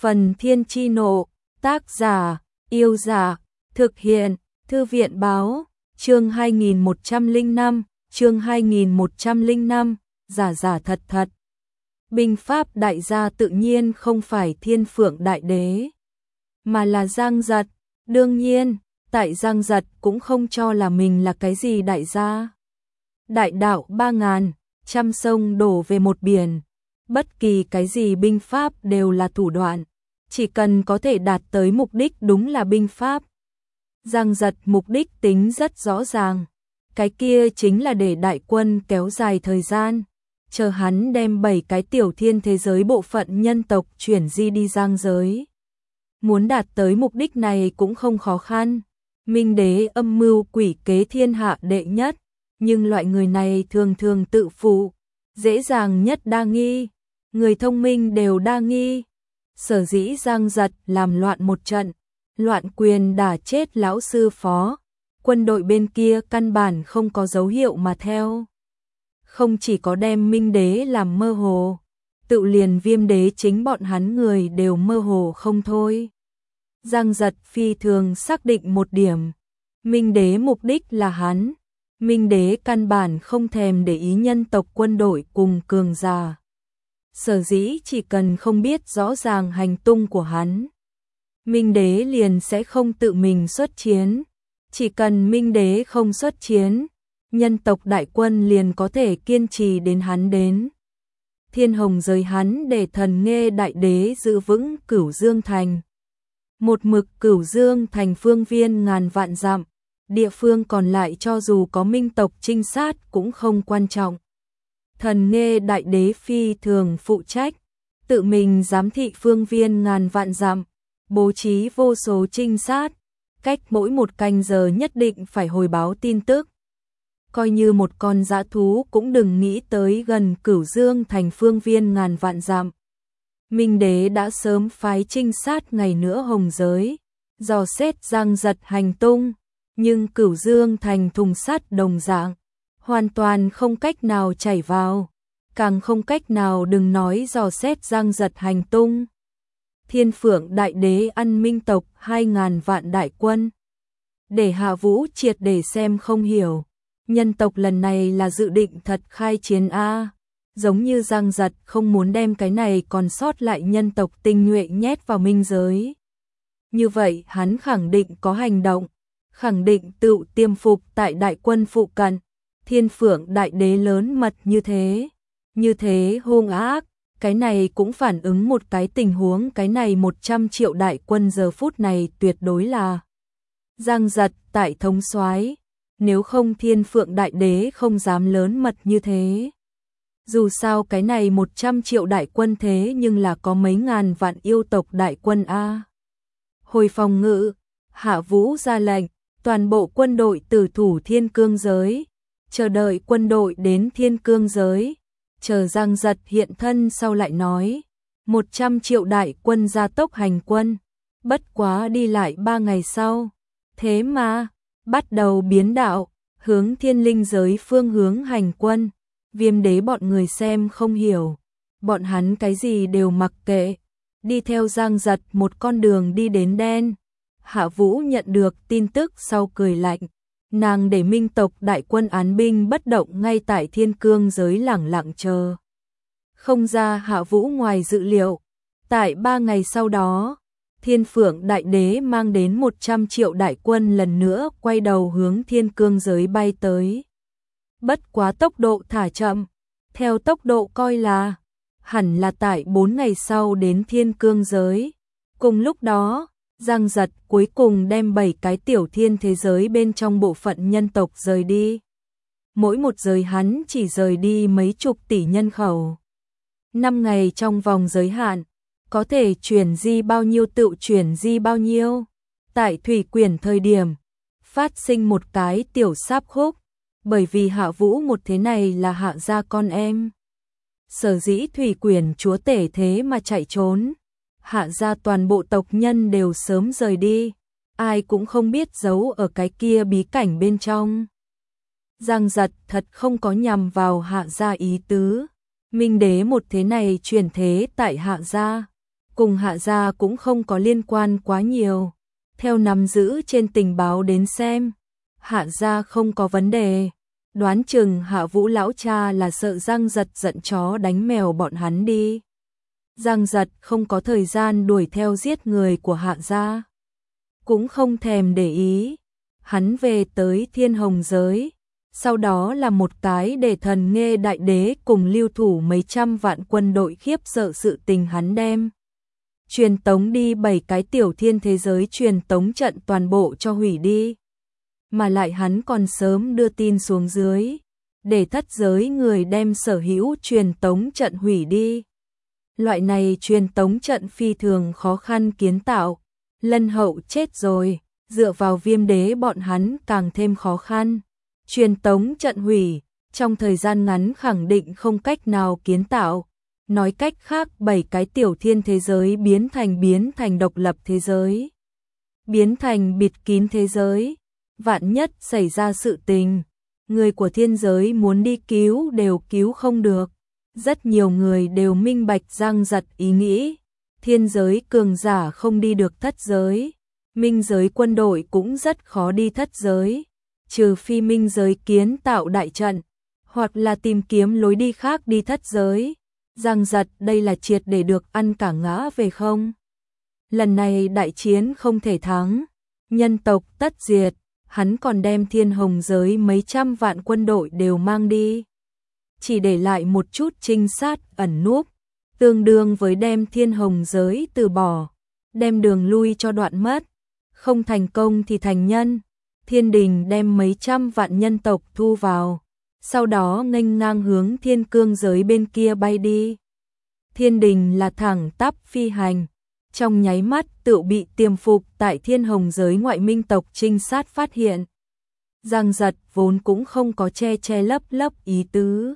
Phần Thiên Chi Nộ, tác giả, Yêu Giả, thực hiện, Thư viện Báo, chương 2105, chương 2105, giả giả thật thật. Binh pháp đại gia tự nhiên không phải Thiên Phượng Đại Đế, mà là Giang Giật. Đương nhiên, tại Giang Giật cũng không cho là mình là cái gì đại gia. Đại đạo 3000, trăm sông đổ về một biển. Bất kỳ cái gì binh pháp đều là thủ đoạn, chỉ cần có thể đạt tới mục đích đúng là binh pháp. Giang Giật mục đích tính rất rõ ràng, cái kia chính là để đại quân kéo dài thời gian, chờ hắn đem 7 cái tiểu thiên thế giới bộ phận nhân tộc chuyển di đi Giang giới. Muốn đạt tới mục đích này cũng không khó khăn, Minh Đế âm mưu quỷ kế thiên hạ đệ nhất, nhưng loại người này thường thường tự phụ, dễ dàng nhất đa nghi, người thông minh đều đa nghi. Sở dĩ Giang Giật làm loạn một trận, loạn quyền đả chết lão sư phó, quân đội bên kia căn bản không có dấu hiệu mà theo. Không chỉ có đem Minh Đế làm mơ hồ, tự liền Viêm Đế chính bọn hắn người đều mơ hồ không thôi. Giang Giật phi thường xác định một điểm, Minh Đế mục đích là hắn. Minh Đế căn bản không thèm để ý nhân tộc quân đội cùng cường giả. Sở dĩ chỉ cần không biết rõ ràng hành tung của hắn, Minh Đế liền sẽ không tự mình xuất chiến. Chỉ cần Minh Đế không xuất chiến, nhân tộc đại quân liền có thể kiên trì đến hắn đến. Thiên Hồng giới hắn để Thần Nghê Đại Đế giữ vững Cửu Dương Thành. Một mực Cửu Dương Thành phương viên ngàn vạn dặm, địa phương còn lại cho dù có minh tộc trinh sát cũng không quan trọng. Thần Nghê Đại Đế phi thường phụ trách, tự mình giám thị phương viên ngàn vạn dặm, bố trí vô số trinh sát, cách mỗi một canh giờ nhất định phải hồi báo tin tức. Coi như một con dã thú cũng đừng nghĩ tới gần Cửu Dương Thành phương viên ngàn vạn dặm. Minh Đế đã sớm phái trinh sát ngày nữa Hồng giới, dò xét Giang Giật hành tung, nhưng Cửu Dương Thành thùng sắt đồng dạng, hoàn toàn không cách nào chảy vào, càng không cách nào đừng nói dò xét Giang Giật hành tung. Thiên Phượng Đại Đế ăn minh tộc 2000 vạn đại quân, để Hạ Vũ triệt để xem không hiểu, nhân tộc lần này là dự định thật khai chiến a, giống như Giang Giật không muốn đem cái này còn sót lại nhân tộc tinh nhuệ nhét vào minh giới. Như vậy hắn khẳng định có hành động, khẳng định tự tiêm phục tại đại quân phụ cận. Thiên Phượng Đại Đế lớn mật như thế hung ác, cái này cũng phản ứng một cái tình huống, cái này 100 triệu đại quân giờ phút này tuyệt đối là Giang Giật tại thống soái, nếu không Thiên Phượng Đại Đế không dám lớn mật như thế. Dù sao cái này 100 triệu đại quân thế nhưng là có mấy ngàn vạn yêu tộc đại quân a. Hồi phòng ngự, Hạ Vũ ra lệnh, toàn bộ quân đội tử thủ Thiên Cương giới, chờ đợi quân đội đến Thiên Cương giới, chờ Giang Giật hiện thân sau lại nói, 100 triệu đại quân gia tốc hành quân, bất quá đi lại 3 ngày sau, thế mà, bắt đầu biến đạo, hướng Thiên Linh giới phương hướng hành quân. Viêm Đế bọn người xem không hiểu, bọn hắn cái gì đều mặc kệ, đi theo Giang Giật một con đường đi đến đen. Hạ Vũ nhận được tin tức sau cười lạnh, nàng để minh tộc đại quân án binh bất động ngay tại Thiên Cương giới lẳng lặng chờ. Không ra Hạ Vũ ngoài dự liệu, tại 3 ngày sau đó, Thiên Phượng Đại Đế mang đến 100 triệu đại quân lần nữa quay đầu hướng Thiên Cương giới bay tới. Bất quá tốc độ thả chậm, theo tốc độ coi là, hẳn là tại 4 ngày sau đến Thiên Cương giới. Cùng lúc đó, Giang Giật cuối cùng đem 7 cái tiểu thiên thế giới bên trong bộ phận nhân tộc rời đi. Mỗi một giới hắn chỉ rời đi mấy chục tỷ nhân khẩu. 5 ngày trong vòng giới hạn, có thể chuyển di bao nhiêu tự chuyển di bao nhiêu. Tại Thủy Quyển thời điểm, phát sinh một cái tiểu sáp khúc, bởi vì Hạ Vũ một thế này là Hạ gia con em. Sở dĩ Thủy Quyển chúa tể thế mà chạy trốn. Hạ gia toàn bộ tộc nhân đều sớm rời đi, ai cũng không biết giấu ở cái kia bí cảnh bên trong. Giang Giật thật không có nhằm vào Hạ gia ý tứ, Minh Đế một thế này chuyển thế tại Hạ gia, cùng Hạ gia cũng không có liên quan quá nhiều. Theo nắm giữ trên tình báo đến xem, Hạ gia không có vấn đề. Đoán chừng Hạ Vũ lão cha là sợ Giang Giật giận chó đánh mèo bọn hắn đi. Giang Giật không có thời gian đuổi theo giết người của Hạ gia, cũng không thèm để ý. Hắn về tới Thiên Hồng giới, sau đó là một cái để Thần Nghê đại đế cùng lưu thủ mấy trăm vạn quân đội khiếp sợ sự tình hắn đem. Truyền tống đi 7 cái tiểu thiên thế giới truyền tống trận toàn bộ cho hủy đi. Mà lại hắn còn sớm đưa tin xuống dưới, để thất giới người đem sở hữu truyền tống trận hủy đi. Loại này truyền tống trận phi thường khó khăn kiến tạo, Lân Hậu chết rồi, dựa vào Viêm đế bọn hắn càng thêm khó khăn. Truyền tống trận hủy, trong thời gian ngắn khẳng định không cách nào kiến tạo. Nói cách khác 7 cái tiểu thiên thế giới biến thành độc lập thế giới, biến thành bịt kín thế giới. Vạn nhất xảy ra sự tình, người của thiên giới muốn đi cứu đều cứu không được. Rất nhiều người đều minh bạch Giang Giật ý nghĩ, thiên giới cường giả không đi được thất giới, minh giới quân đội cũng rất khó đi thất giới, trừ phi minh giới kiến tạo đại trận, hoặc là tìm kiếm lối đi khác đi thất giới. Giang Giật đây là triệt để được ăn cả ngã về không. Lần này đại chiến không thể thắng, nhân tộc tất diệt, hắn còn đem Thiên Hồng giới mấy trăm vạn quân đội đều mang đi. Chỉ để lại một chút trinh sát ẩn núp, tương đương với đem Thiên Hồng giới từ bỏ, đem đường lui cho đoạn mất. Không thành công thì thành nhân. Thiên Đình đem mấy trăm vạn nhân tộc thu vào, sau đó nghênh ngang hướng Thiên Cương giới bên kia bay đi. Thiên Đình là thẳng tắp phi hành, trong nháy mắt tự bị tiềm phục tại Thiên Hồng giới ngoại minh tộc trinh sát phát hiện. Giang Giật vốn cũng không có che lấp ý tứ,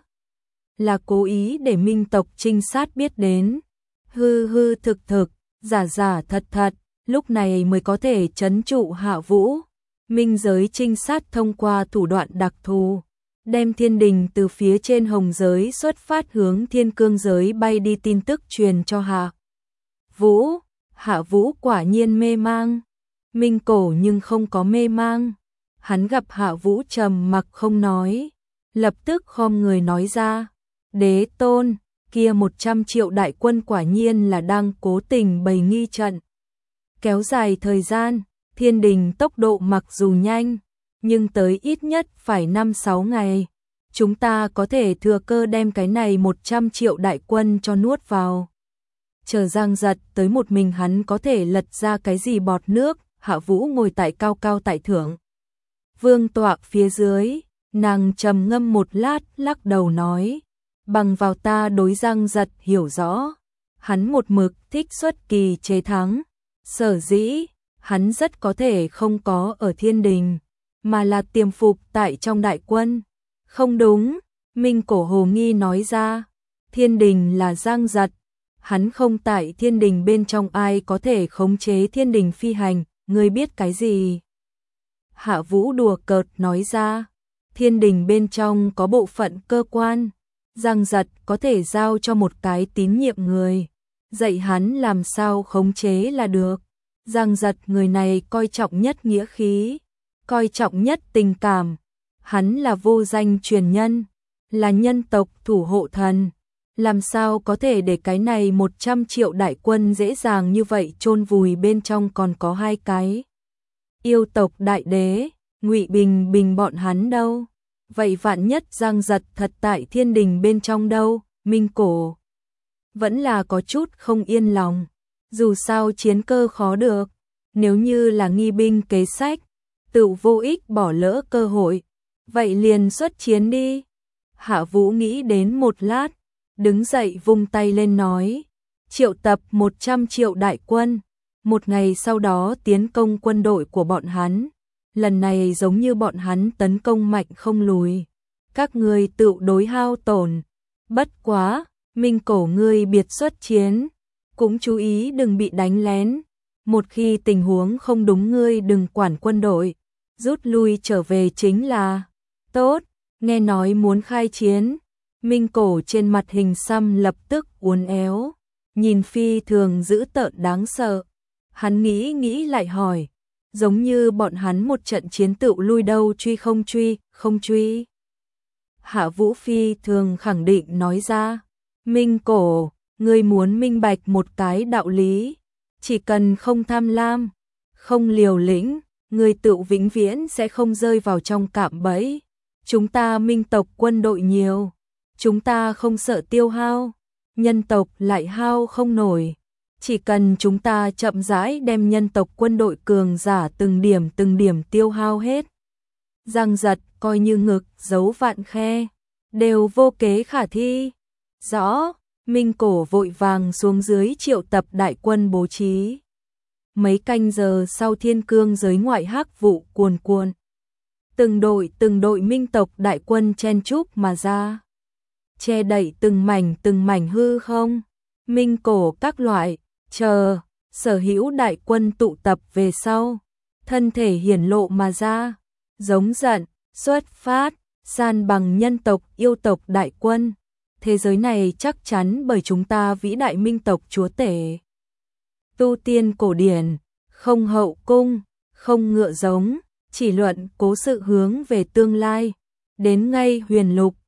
là cố ý để minh tộc trinh sát biết đến. Hư thực, giả thật, lúc này mới có thể trấn trụ Hạ Vũ. Minh giới trinh sát thông qua thủ đoạn đặc thù, đem Thiên Đình từ phía trên Hồng giới xuất phát hướng Thiên Cương giới bay đi tin tức truyền cho Hạ Vũ. Hạ Vũ quả nhiên mê mang, Minh Cổ nhưng không có mê mang. Hắn gặp Hạ Vũ trầm mặc không nói, lập tức khom người nói ra, đế tôn, kia 100 triệu đại quân quả nhiên là đang cố tình bày nghi trận. Kéo dài thời gian, Thiên Đình tốc độ mặc dù nhanh, nhưng tới ít nhất phải 5-6 ngày. Chúng ta có thể thừa cơ đem cái này 100 triệu đại quân cho nuốt vào. Chờ Giang Giật tới một mình hắn có thể lật ra cái gì bọt nước. Hạ Vũ ngồi tại cao tại thượng vương tọa phía dưới, nàng trầm ngâm một lát lắc đầu nói, bằng vào ta đối Giang Giật hiểu rõ, hắn một mực thích xuất kỳ chế thắng, sở dĩ hắn rất có thể không có ở Thiên Đình, mà là tiềm phục tại trong đại quân. Không đúng, Minh Cổ hồ nghi nói ra, Thiên Đình là Giang Giật, hắn không tại Thiên Đình bên trong ai có thể khống chế Thiên Đình phi hành, ngươi biết cái gì? Hạ Vũ đùa cợt nói ra, Thiên Đình bên trong có bộ phận cơ quan, Giang Giật có thể giao cho một cái tín nhiệm người, dạy hắn làm sao khống chế là được. Giang Giật người này coi trọng nhất nghĩa khí, coi trọng nhất tình cảm, hắn là vô danh truyền nhân, là nhân tộc thủ hộ thần, làm sao có thể để cái này 100 triệu đại quân dễ dàng như vậy chôn vùi. Bên trong còn có 2 cái yêu tộc đại đế, Ngụy Bình bọn hắn đâu? Vậy vạn nhất Giang Giật thật tại Thiên Đình bên trong đâu? Minh Cổ vẫn là có chút không yên lòng, dù sao chiến cơ khó được, nếu như là nghi binh kế sách, tự vô ích bỏ lỡ cơ hội, vậy liền xuất chiến đi. Hạ Vũ nghĩ đến một lát, đứng dậy vung tay lên nói, triệu tập 100 triệu đại quân, một ngày sau đó tiến công quân đội của bọn hắn. Lần này giống như bọn hắn tấn công mạnh không lùi, các ngươi tự đối hao tổn. Bất quá, Minh Cổ ngươi biệt xuất chiến, cũng chú ý đừng bị đánh lén. Một khi tình huống không đúng ngươi đừng quản quân đội, rút lui trở về chính là tốt. Nghe nói muốn khai chiến, Minh Cổ trên mặt hình xăm lập tức uốn éo, nhìn phi thường dữ tợn đáng sợ. Hắn nghĩ lại hỏi, giống như bọn hắn một trận chiến tựu lui đâu truy không truy. Hạ Vũ phi thường khẳng định nói ra, Minh Cổ, ngươi muốn minh bạch một cái đạo lý, chỉ cần không tham lam, không liều lĩnh, ngươi tựu vĩnh viễn sẽ không rơi vào trong cạm bẫy. Chúng ta Minh tộc quân đội nhiều, chúng ta không sợ tiêu hao, nhân tộc lại hao không nổi. Chỉ cần chúng ta chậm rãi đem nhân tộc quân đội cường giả từng điểm tiêu hao hết. Giang giật coi như ngực giấu vạn khe, đều vô kế khả thi. Rõ, Minh Cổ vội vàng xuống dưới triệu tập đại quân bố trí. Mấy canh giờ sau thiên cương giới ngoại hắc vụ cuồn cuộn. Từng đội minh tộc đại quân chen chúc mà ra. Che đậy từng mảnh hư không. Minh Cổ các loại, chờ, sở hữu đại quân tụ tập về sau. Thân thể hiển lộ mà ra. Giống giận, xuất phát, san bằng nhân tộc yêu tộc đại quân. Thế giới này chắc chắn bởi chúng ta vĩ đại minh tộc chúa tể. Tu tiên cổ điển, không hậu cung, không ngựa giống, chỉ luận cố sự hướng về tương lai. Đến ngay huyền lục,